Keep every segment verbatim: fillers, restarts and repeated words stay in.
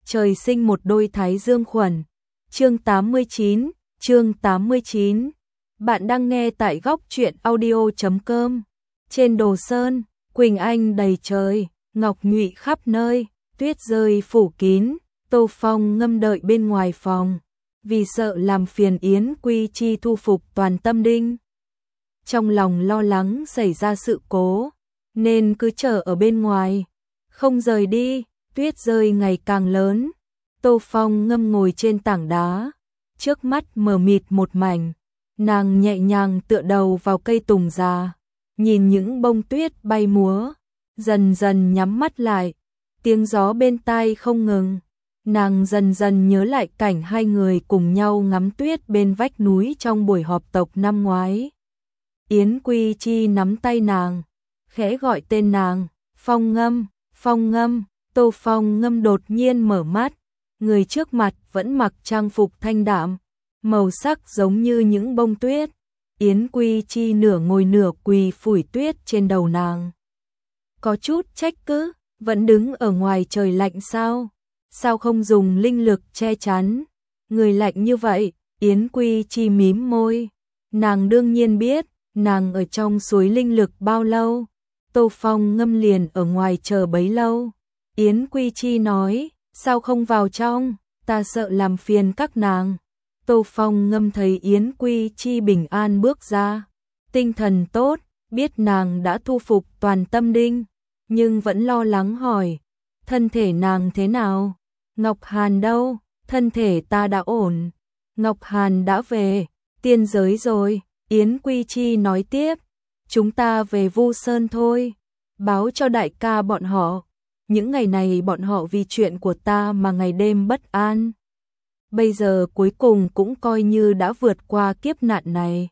trời sinh một đôi thái dương khuẩn. Chương tám mươi chín, chương tám mươi chín. Bạn đang nghe tại góc truyện audio chấm com. Trên Đồ Sơn, quỳnh anh đầy trời, ngọc nhụy khắp nơi, tuyết rơi phủ kín, Tô Phong ngâm đợi bên ngoài phòng, vì sợ làm phiền Yến Quy Chi thu phục toàn tâm đinh. Trong lòng lo lắng xảy ra sự cố, nên cứ chờ ở bên ngoài, không rời đi. Tuyết rơi ngày càng lớn, Tô Phong ngâm ngồi trên tảng đá, trước mắt mờ mịt một mảnh, nàng nhẹ nhàng tựa đầu vào cây tùng già, nhìn những bông tuyết bay múa, dần dần nhắm mắt lại, tiếng gió bên tai không ngừng, nàng dần dần nhớ lại cảnh hai người cùng nhau ngắm tuyết bên vách núi trong buổi họp tộc năm ngoái. Yến Quy Chi nắm tay nàng, khẽ gọi tên nàng, Phong Ngâm, Phong Ngâm. Tô Phong Ngâm đột nhiên mở mắt, người trước mặt vẫn mặc trang phục thanh đạm, màu sắc giống như những bông tuyết. Yến Quy Chi nửa ngồi nửa quỳ phủi tuyết trên đầu nàng. Có chút trách cứ, vẫn đứng ở ngoài trời lạnh sao? Sao không dùng linh lực che chắn? Người lạnh như vậy, Yến Quy Chi mím môi. Nàng đương nhiên biết, nàng ở trong suối linh lực bao lâu. Tô Phong Ngâm liền ở ngoài chờ bấy lâu. Yến Quy Chi nói, sao không vào trong, ta sợ làm phiền các nàng. Tô Phong Ngâm thấy Yến Quy Chi bình an bước ra, tinh thần tốt, biết nàng đã thu phục toàn tâm đinh, nhưng vẫn lo lắng hỏi, thân thể nàng thế nào? Ngọc Hàn đâu? Thân thể ta đã ổn. Ngọc Hàn đã về, tiên giới rồi. Yến Quy Chi nói tiếp, chúng ta về Vu Sơn thôi, báo cho đại ca bọn họ. Những ngày này bọn họ vì chuyện của ta mà ngày đêm bất an. Bây giờ cuối cùng cũng coi như đã vượt qua kiếp nạn này.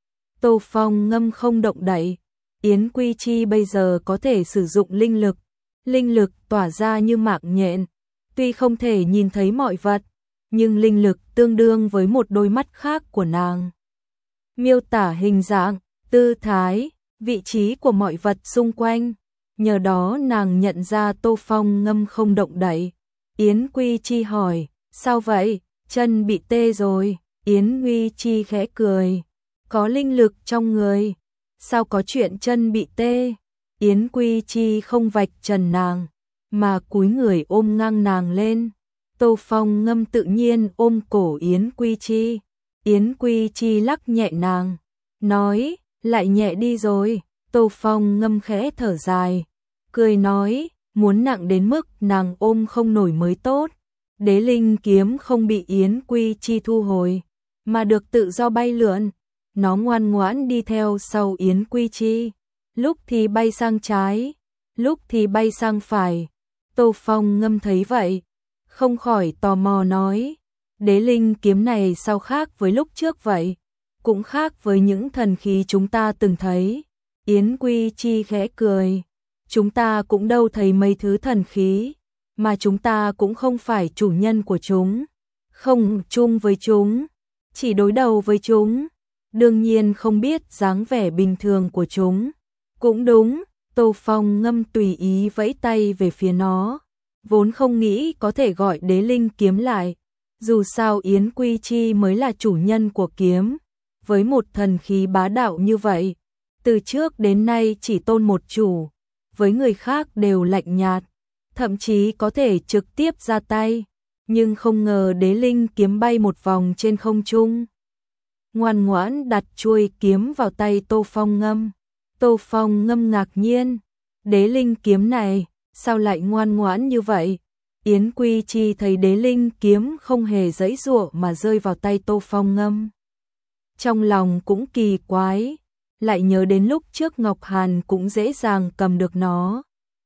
Tô Phong Ngâm không động đậy. Yến Quy Chi bây giờ có thể sử dụng linh lực. Linh lực tỏa ra như mạng nhện. Tuy không thể nhìn thấy mọi vật, nhưng linh lực tương đương với một đôi mắt khác của nàng. Miêu tả hình dạng, tư thái, vị trí của mọi vật xung quanh. Nhờ đó nàng nhận ra Tô Phong Ngâm không động đậy. Yến Quy Chi hỏi, sao vậy? Chân bị tê rồi. Yến Quy Chi khẽ cười, có linh lực trong người, sao có chuyện chân bị tê? Yến Quy Chi không vạch trần nàng, mà cúi người ôm ngang nàng lên. Tô Phong Ngâm tự nhiên ôm cổ Yến Quy Chi. Yến Quy Chi lắc nhẹ nàng, nói, lại nhẹ đi rồi. Tô Phong Ngâm khẽ thở dài, cười nói, muốn nặng đến mức nàng ôm không nổi mới tốt. Đế linh kiếm không bị Yến Quy Chi thu hồi, mà được tự do bay lượn. Nó ngoan ngoãn đi theo sau Yến Quy Chi, lúc thì bay sang trái, lúc thì bay sang phải. Tô Phong Ngâm thấy vậy, không khỏi tò mò nói, đế linh kiếm này sao khác với lúc trước vậy? Cũng khác với những thần khí chúng ta từng thấy. Yến Quy Chi khẽ cười, chúng ta cũng đâu thấy mấy thứ thần khí, mà chúng ta cũng không phải chủ nhân của chúng, không chung với chúng, chỉ đối đầu với chúng, đương nhiên không biết dáng vẻ bình thường của chúng. Cũng đúng, Tô Phong Ngâm tùy ý vẫy tay về phía nó, vốn không nghĩ có thể gọi đế linh kiếm lại, dù sao Yến Quy Chi mới là chủ nhân của kiếm, với một thần khí bá đạo như vậy. Từ trước đến nay chỉ tôn một chủ, với người khác đều lạnh nhạt, thậm chí có thể trực tiếp ra tay, nhưng không ngờ đế linh kiếm bay một vòng trên không trung. Ngoan ngoãn đặt chuôi kiếm vào tay Tô Phong Ngâm. Tô Phong Ngâm ngạc nhiên, đế linh kiếm này, sao lại ngoan ngoãn như vậy? Yến Quy Chi thấy đế linh kiếm không hề giãy giụa mà rơi vào tay Tô Phong Ngâm. Trong lòng cũng kỳ quái, lại nhớ đến lúc trước Ngọc Hàn cũng dễ dàng cầm được nó.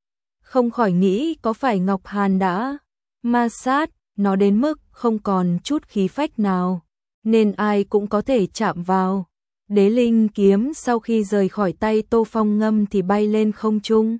Không khỏi nghĩ có phải Ngọc Hàn đã ma sát nó đến mức không còn chút khí phách nào, nên ai cũng có thể chạm vào. Đế linh kiếm sau khi rời khỏi tay Tô Phong Ngâm thì bay lên không trung,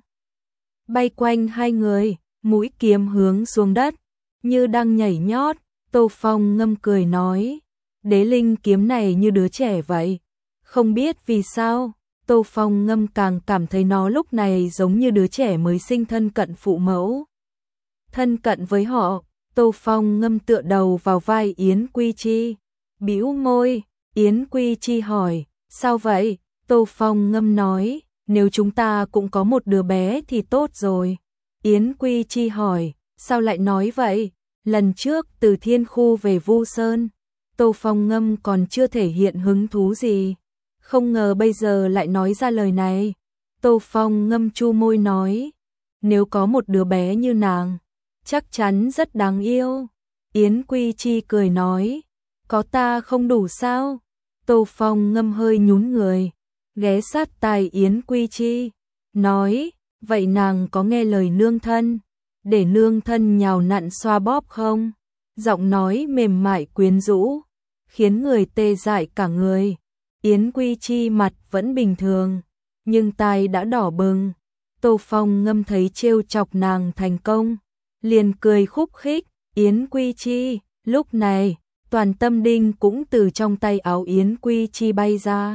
bay quanh hai người, mũi kiếm hướng xuống đất, như đang nhảy nhót. Tô Phong Ngâm cười nói, đế linh kiếm này như đứa trẻ vậy. Không biết vì sao, Tô Phong Ngâm càng cảm thấy nó lúc này giống như đứa trẻ mới sinh thân cận phụ mẫu. Thân cận với họ, Tô Phong Ngâm tựa đầu vào vai Yến Quy Chi, bĩu môi. Yến Quy Chi hỏi, sao vậy? Tô Phong Ngâm nói, nếu chúng ta cũng có một đứa bé thì tốt rồi. Yến Quy Chi hỏi, sao lại nói vậy? Lần trước từ Thiên Khu về Vu Sơn, Tô Phong Ngâm còn chưa thể hiện hứng thú gì, không ngờ bây giờ lại nói ra lời này. Tô Phong Ngâm chu môi nói, nếu có một đứa bé như nàng, chắc chắn rất đáng yêu. Yến Quy Chi cười nói, có ta không đủ sao? Tô Phong Ngâm hơi nhún người, ghé sát tai Yến Quy Chi, nói, vậy nàng có nghe lời nương thân, để nương thân nhào nặn xoa bóp không? Giọng nói mềm mại quyến rũ, khiến người tê dại cả người. Yến Quy Chi mặt vẫn bình thường, nhưng tai đã đỏ bừng. Tô Phong Ngâm thấy trêu chọc nàng thành công, liền cười khúc khích. Yến Quy Chi, lúc này, toàn tâm đinh cũng từ trong tay áo Yến Quy Chi bay ra.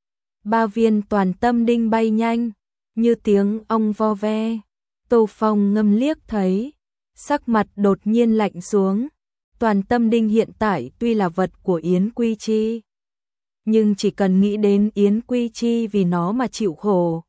Ba viên toàn tâm đinh bay nhanh, như tiếng ong vo ve. Tô Phong Ngâm liếc thấy, sắc mặt đột nhiên lạnh xuống. Toàn tâm đinh hiện tại tuy là vật của Yến Quy Chi, nhưng chỉ cần nghĩ đến Yến Quy Chi vì nó mà chịu khổ,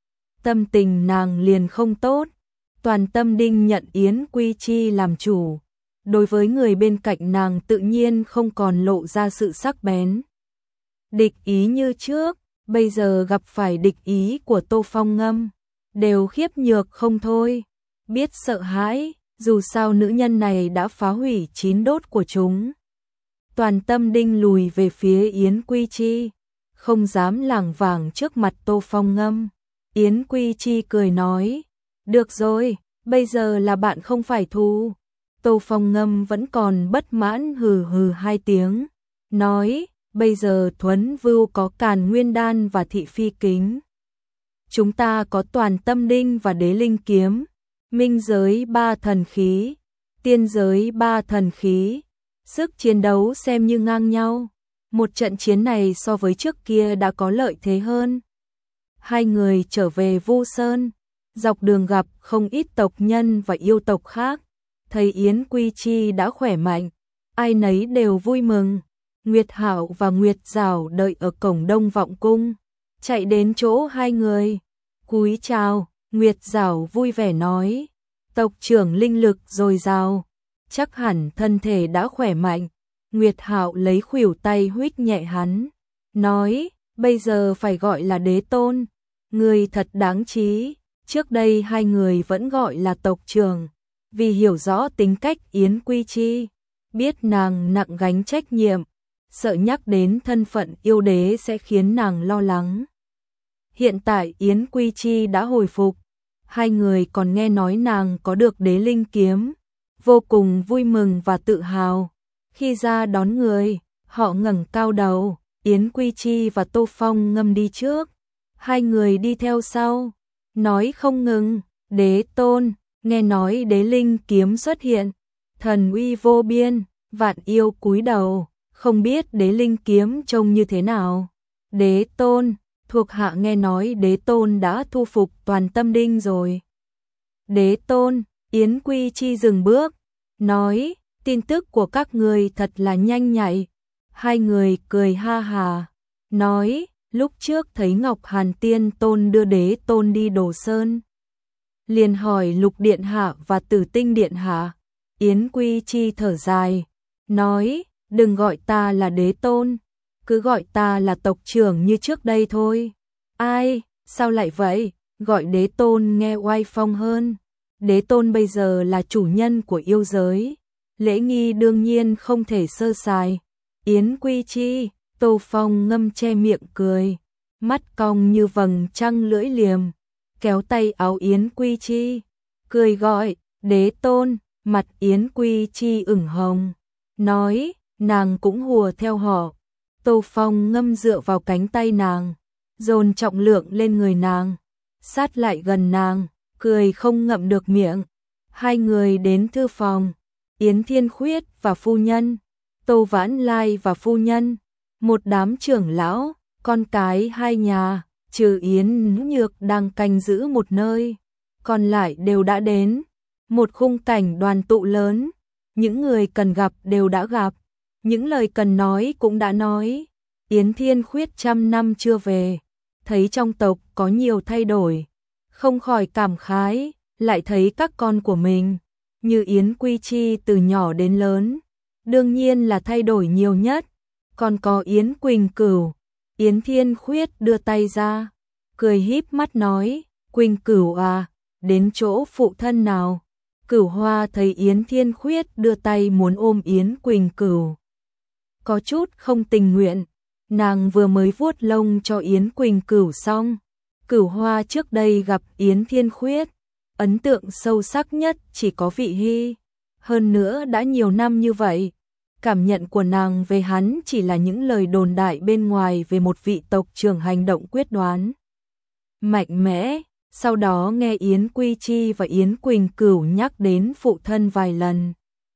tâm tình nàng liền không tốt. Toàn tâm đinh nhận Yến Quy Chi làm chủ, đối với người bên cạnh nàng tự nhiên không còn lộ ra sự sắc bén, địch ý như trước. Bây giờ gặp phải địch ý của Tô Phong Ngâm, đều khiếp nhược không thôi, biết sợ hãi, dù sao nữ nhân này đã phá hủy chín đốt của chúng. Toàn tâm đinh lùi về phía Yến Quy Chi, không dám lảng vảng trước mặt Tô Phong Ngâm. Yến Quy Chi cười nói, được rồi, bây giờ là bạn không phải thù. Tô Phong Ngâm vẫn còn bất mãn hừ hừ hai tiếng, nói, bây giờ Thuấn Vưu có Càn Nguyên Đan và Thị Phi Kính, chúng ta có Toàn Tâm Đinh và Đế Linh Kiếm, minh giới ba thần khí, tiên giới ba thần khí, sức chiến đấu xem như ngang nhau. Một trận chiến này so với trước kia đã có lợi thế hơn. Hai người trở về Vu Sơn, dọc đường gặp không ít tộc nhân và yêu tộc khác, thấy Yến Quy Chi đã khỏe mạnh, ai nấy đều vui mừng. Nguyệt Hạo và Nguyệt Giảo đợi ở cổng Đông Vọng Cung, chạy đến chỗ hai người, cúi chào. Nguyệt Giảo vui vẻ nói, tộc trưởng linh lực dồi dào, chắc hẳn thân thể đã khỏe mạnh. Nguyệt Hạo lấy khuỷu tay huých nhẹ hắn, nói, bây giờ phải gọi là đế tôn, người thật đáng trí. Trước đây hai người vẫn gọi là tộc trưởng, vì hiểu rõ tính cách Yến Quy Chi, biết nàng nặng gánh trách nhiệm, sợ nhắc đến thân phận yêu đế sẽ khiến nàng lo lắng. Hiện tại Yến Quy Chi đã hồi phục, hai người còn nghe nói nàng có được Đế Linh Kiếm, vô cùng vui mừng và tự hào. Khi ra đón người, họ ngẩng cao đầu, Yến Quy Chi và Tô Phong Ngâm đi trước, hai người đi theo sau, nói không ngừng, đế tôn, nghe nói Đế Linh Kiếm xuất hiện, thần uy vô biên, vạn yêu cúi đầu, không biết Đế Linh Kiếm trông như thế nào. Đế tôn, thuộc hạ nghe nói đế tôn đã thu phục Toàn Tâm Đinh rồi. Đế tôn, Yến Quy Chi dừng bước, nói, tin tức của các người thật là nhanh nhạy. Hai người cười ha hà, nói, lúc trước thấy Ngọc Hàn Tiên Tôn đưa đế tôn đi Đồ Sơn, liền hỏi Lục Điện Hạ và Tử Tinh Điện Hạ. Yến Quy Chi thở dài, nói, đừng gọi ta là đế tôn, cứ gọi ta là tộc trưởng như trước đây thôi. Ai, sao lại vậy, gọi đế tôn nghe oai phong hơn. Đế tôn bây giờ là chủ nhân của yêu giới, lễ nghi đương nhiên không thể sơ sài. Yến Quy Chi, Tô Phong Ngâm che miệng cười, mắt cong như vầng trăng lưỡi liềm, kéo tay áo Yến Quy Chi, cười gọi, đế tôn. Mặt Yến Quy Chi ửng hồng, nói, nàng cũng hùa theo họ. Tô Phong Ngâm dựa vào cánh tay nàng, dồn trọng lượng lên người nàng, sát lại gần nàng, cười không ngậm được miệng. Hai người đến thư phòng, Yến Thiên Khuyết và phu nhân, Tô Vãn Lai và phu nhân, một đám trưởng lão, con cái hai nhà, trừ Yến Nhược đang canh giữ một nơi, còn lại đều đã đến. Một khung cảnh đoàn tụ lớn, những người cần gặp đều đã gặp, những lời cần nói cũng đã nói. Yến Thiên Khuyết trăm năm chưa về, thấy trong tộc có nhiều thay đổi, không khỏi cảm khái, lại thấy các con của mình, như Yến Quy Chi từ nhỏ đến lớn, đương nhiên là thay đổi nhiều nhất, còn có Yến Quỳnh Cửu. Yến Thiên Khuyết đưa tay ra, cười híp mắt nói, Quỳnh Cửu à, đến chỗ phụ thân nào. Cửu Hoa thấy Yến Thiên Khuyết đưa tay muốn ôm Yến Quỳnh Cửu, có chút không tình nguyện, nàng vừa mới vuốt lông cho Yến Quỳnh Cửu xong. Cửu Hoa trước đây gặp Yến Thiên Khuyết, ấn tượng sâu sắc nhất chỉ có Vị Hy, hơn nữa đã nhiều năm như vậy, cảm nhận của nàng về hắn chỉ là những lời đồn đại bên ngoài về một vị tộc trưởng hành động quyết đoán, mạnh mẽ. Sau đó nghe Yến Quy Chi và Yến Quỳnh Cửu nhắc đến phụ thân vài lần,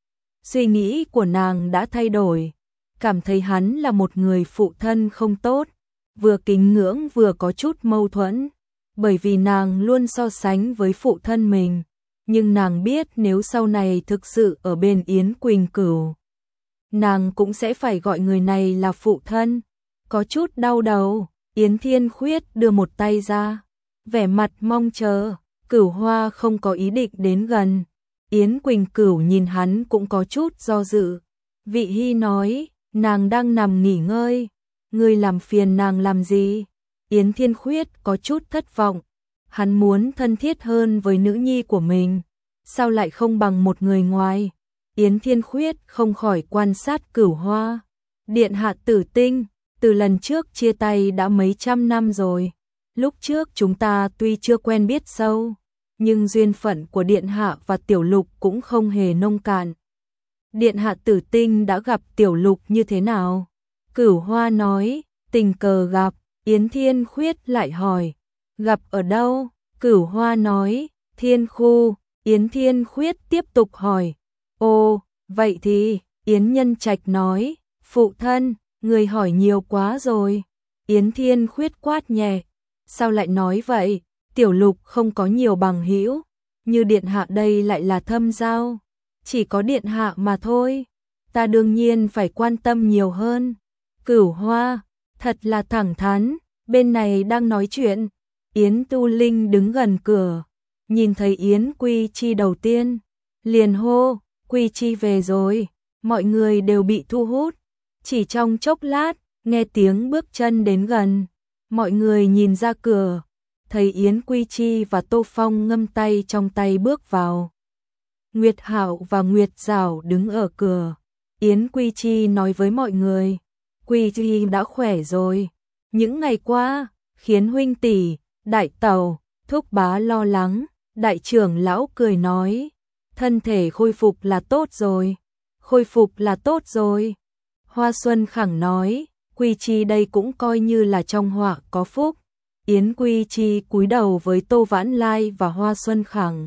suy nghĩ của nàng đã thay đổi, cảm thấy hắn là một người phụ thân không tốt, vừa kính ngưỡng vừa có chút mâu thuẫn, bởi vì nàng luôn so sánh với phụ thân mình, nhưng nàng biết nếu sau này thực sự ở bên Yến Quỳnh Cửu, nàng cũng sẽ phải gọi người này là phụ thân, có chút đau đầu. Yến Thiên Khuyết đưa một tay ra, vẻ mặt mong chờ. Cửu Hoa không có ý định đến gần, Yến Quỳnh Cửu nhìn hắn cũng có chút do dự. Vị Hy nói, nàng đang nằm nghỉ ngơi, ngươi làm phiền nàng làm gì? Yến Thiên Khuyết có chút thất vọng, hắn muốn thân thiết hơn với nữ nhi của mình, sao lại không bằng một người ngoài? Yến Thiên Khuyết không khỏi quan sát Cửu Hoa. Điện hạ Tử Tinh, từ lần trước chia tay đã mấy trăm năm rồi. Lúc trước chúng ta tuy chưa quen biết sâu, nhưng duyên phận của Điện hạ và Tiểu Lục cũng không hề nông cạn. Điện hạ Tử Tinh đã gặp Tiểu Lục như thế nào? Cửu Hoa nói, tình cờ gặp. Yến Thiên Khuyết lại hỏi, gặp ở đâu? Cửu Hoa nói, Thiên Khu. Yến Thiên Khuyết tiếp tục hỏi, ồ, vậy thì, Yến Nhân Trạch nói, phụ thân, người hỏi nhiều quá rồi. Yến Thiên Khuyết quát nhẹ, sao lại nói vậy? Tiểu Lục không có nhiều bằng hữu, như Điện hạ đây lại là thâm giao, chỉ có Điện hạ mà thôi, ta đương nhiên phải quan tâm nhiều hơn. Cửu Hoa, thật là thẳng thắn, bên này đang nói chuyện. Yến Tu Linh đứng gần cửa, nhìn thấy Yến Quy Chi đầu tiên, liền hô, Quy Chi về rồi. Mọi người đều bị thu hút, chỉ trong chốc lát, nghe tiếng bước chân đến gần, mọi người nhìn ra cửa, thấy Yến Quy Chi và Tô Phong ngâm tay trong tay bước vào. Nguyệt Hạo và Nguyệt Giảo đứng ở cửa. Yến Quy Chi nói với mọi người, Quy Chi đã khỏe rồi, những ngày qua khiến huynh tỷ, đại tẩu, thúc bá lo lắng. Đại trưởng lão cười nói, thân thể khôi phục là tốt rồi, khôi phục là tốt rồi. Hoa Xuân Khẳng nói, Quy Chi đây cũng coi như là trong họa có phúc. Yến Quy Chi cúi đầu với Tô Vãn Lai và Hoa Xuân Khẳng,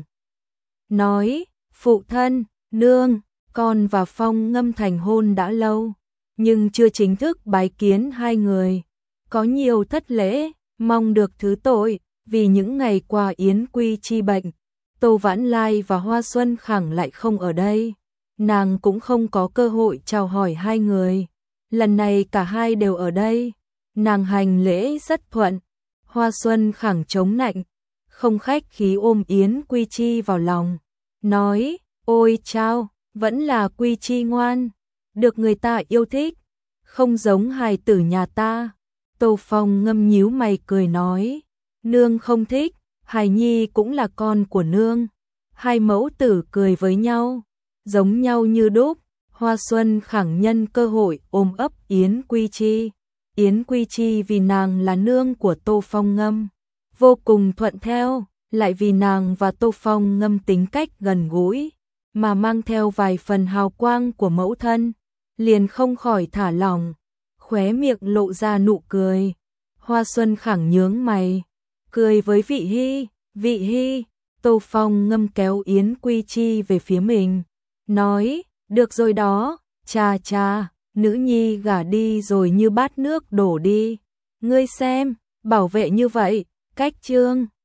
nói, phụ thân, nương, con và Phong Ngâm thành hôn đã lâu, nhưng chưa chính thức bái kiến hai người, có nhiều thất lễ, mong được thứ tội. Vì những ngày qua Yến Quy Chi bệnh, Tô Vãn Lai và Hoa Xuân Khẳng lại không ở đây, nàng cũng không có cơ hội chào hỏi hai người. Lần này cả hai đều ở đây, nàng hành lễ rất thuận. Hoa Xuân Khẳng chống nạnh, không khách khí ôm Yến Quy Chi vào lòng, nói, ôi chao, vẫn là Quy Chi ngoan, được người ta yêu thích, không giống hài tử nhà ta. Tô Phong Ngâm nhíu mày cười nói, nương không thích, hài nhi cũng là con của nương. Hai mẫu tử cười với nhau, giống nhau như đúc. Hoa Xuân Khẳng nhân cơ hội ôm ấp Yến Quy Chi. Yến Quy Chi vì nàng là nương của Tô Phong Ngâm, vô cùng thuận theo, lại vì nàng và Tô Phong Ngâm tính cách gần gũi, mà mang theo vài phần hào quang của mẫu thân, liền không khỏi thả lỏng, khóe miệng lộ ra nụ cười. Hoa Xuân Khẳng nhướng mày, cười với Vị Hy. Vị Hy, Tô Phong Ngâm kéo Yến Quy Chi về phía mình, nói, được rồi đó, cha cha, nữ nhi gả đi rồi như bát nước đổ đi, ngươi xem, bảo vệ như vậy, cách trương.